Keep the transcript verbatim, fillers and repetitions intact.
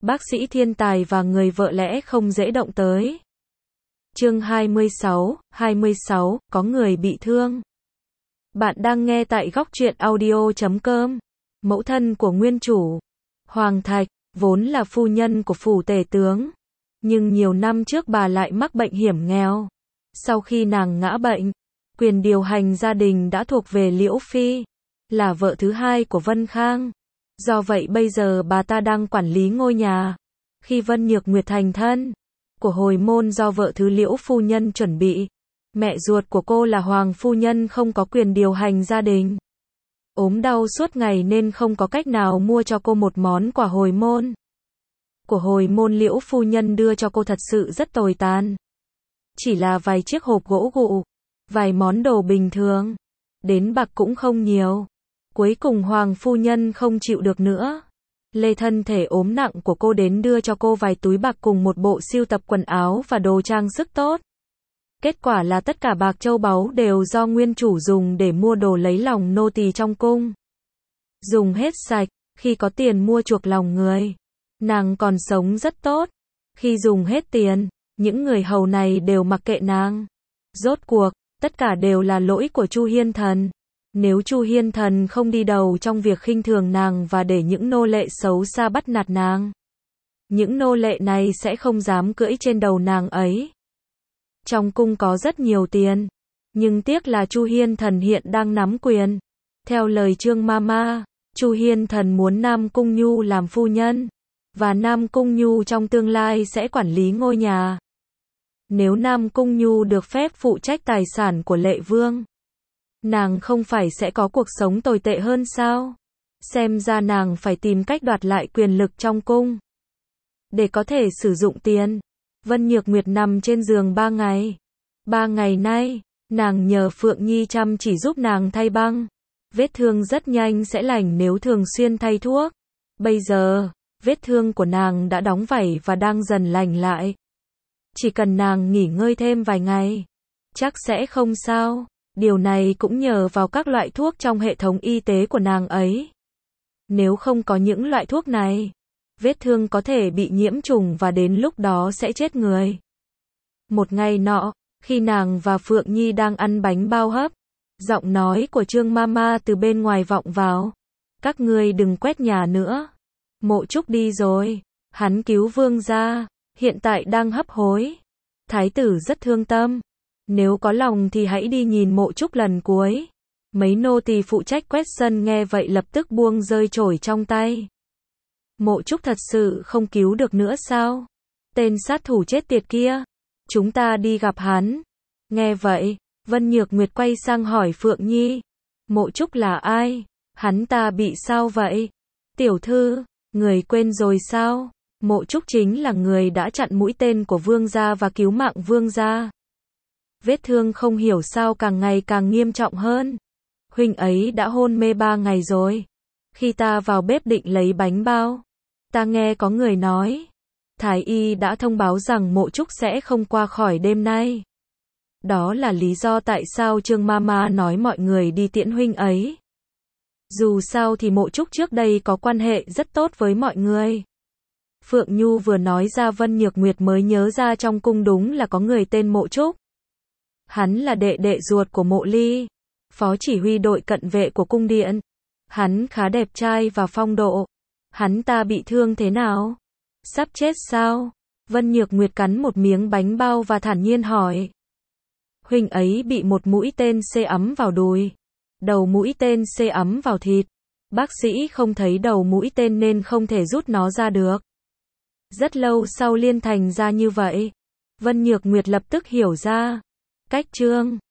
bác sĩ thiên tài và người vợ lẽ không dễ động tới. Chương hai mươi sáu, hai mươi sáu, có người bị thương. Bạn đang nghe tại góc truyện audio chấm com. Mẫu thân của nguyên chủ, Hoàng Thạch, vốn là phu nhân của phủ tể tướng. Nhưng nhiều năm trước bà lại mắc bệnh hiểm nghèo. Sau khi nàng ngã bệnh, quyền điều hành gia đình đã thuộc về Liễu Phi, là vợ thứ hai của Vân Khang. Do vậy bây giờ bà ta đang quản lý ngôi nhà. Khi Vân Nhược Nguyệt thành thân của hồi môn do vợ thứ Liễu phu nhân chuẩn bị, mẹ ruột của cô là Hoàng phu nhân không có quyền điều hành gia đình. Ốm đau suốt ngày nên không có cách nào mua cho cô một món quà hồi môn. Của hồi môn Liễu phu nhân đưa cho cô thật sự rất tồi tàn. Chỉ là vài chiếc hộp gỗ gụ, vài món đồ bình thường, đến bạc cũng không nhiều. Cuối cùng Hoàng phu nhân không chịu được nữa. Lê thân thể ốm nặng của cô đến đưa cho cô vài túi bạc cùng một bộ sưu tập quần áo và đồ trang sức tốt. Kết quả là tất cả bạc châu báu đều do nguyên chủ dùng để mua đồ lấy lòng nô tỳ trong cung. Dùng hết sạch, khi có tiền mua chuộc lòng người. Nàng còn sống rất tốt. Khi dùng hết tiền, những người hầu này đều mặc kệ nàng. Rốt cuộc, tất cả đều là lỗi của Chu Hiên Thần. Nếu Chu Hiên Thần không đi đầu trong việc khinh thường nàng và để những nô lệ xấu xa bắt nạt nàng, những nô lệ này sẽ không dám cưỡi trên đầu nàng ấy. Trong cung có rất nhiều tiền, nhưng tiếc là Chu Hiên Thần hiện đang nắm quyền. Theo lời Trương Mama, Chu Hiên Thần muốn Nam Cung Nhu làm phu nhân, và Nam Cung Nhu trong tương lai sẽ quản lý ngôi nhà. Nếu Nam Cung Nhu được phép phụ trách tài sản của Lệ Vương, nàng không phải sẽ có cuộc sống tồi tệ hơn sao? Xem ra nàng phải tìm cách đoạt lại quyền lực trong cung. Để có thể sử dụng tiền, Vân Nhược Nguyệt nằm trên giường ba ngày. Ba ngày nay, nàng nhờ Phượng Nhi chăm chỉ giúp nàng thay băng. Vết thương rất nhanh sẽ lành nếu thường xuyên thay thuốc. Bây giờ, vết thương của nàng đã đóng vảy và đang dần lành lại. Chỉ cần nàng nghỉ ngơi thêm vài ngày, chắc sẽ không sao. Điều này cũng nhờ vào các loại thuốc trong hệ thống y tế của nàng ấy. Nếu không có những loại thuốc này, vết thương có thể bị nhiễm trùng và đến lúc đó sẽ chết người. Một ngày nọ, khi nàng và Phượng Nhi đang ăn bánh bao hấp, giọng nói của Trương Mama từ bên ngoài vọng vào. Các ngươi đừng quét nhà nữa. Mộ Trúc đi rồi. Hắn cứu vương gia, hiện tại đang hấp hối. Thái tử rất thương tâm. Nếu có lòng thì hãy đi nhìn Mộ Trúc lần cuối. Mấy nô tỳ phụ trách quét sân nghe vậy lập tức buông rơi chổi trong tay. Mộ Trúc thật sự không cứu được nữa sao? Tên sát thủ chết tiệt kia. Chúng ta đi gặp hắn. Nghe vậy, Vân Nhược Nguyệt quay sang hỏi Phượng Nhi. Mộ Trúc là ai? Hắn ta bị sao vậy? Tiểu thư, người quên rồi sao? Mộ Trúc chính là người đã chặn mũi tên của vương gia và cứu mạng vương gia. Vết thương không hiểu sao càng ngày càng nghiêm trọng hơn. Huynh ấy đã hôn mê ba ngày rồi. Khi ta vào bếp định lấy bánh bao, ta nghe có người nói, Thái y đã thông báo rằng Mộ Trúc sẽ không qua khỏi đêm nay. Đó là lý do tại sao Trương Mama nói mọi người đi tiễn huynh ấy. Dù sao thì Mộ Trúc trước đây có quan hệ rất tốt với mọi người. Phượng Nhu vừa nói ra Vân Nhược Nguyệt mới nhớ ra trong cung đúng là có người tên Mộ Trúc. Hắn là đệ đệ ruột của Mộ Ly, phó chỉ huy đội cận vệ của cung điện. Hắn khá đẹp trai và phong độ. Hắn ta bị thương thế nào? Sắp chết sao? Vân Nhược Nguyệt cắn một miếng bánh bao và thản nhiên hỏi. Huynh ấy bị một mũi tên xê ấm vào đùi. Đầu mũi tên xê ấm vào thịt. Bác sĩ không thấy đầu mũi tên nên không thể rút nó ra được. Rất lâu sau liên thành ra như vậy. Vân Nhược Nguyệt lập tức hiểu ra. Cách Trương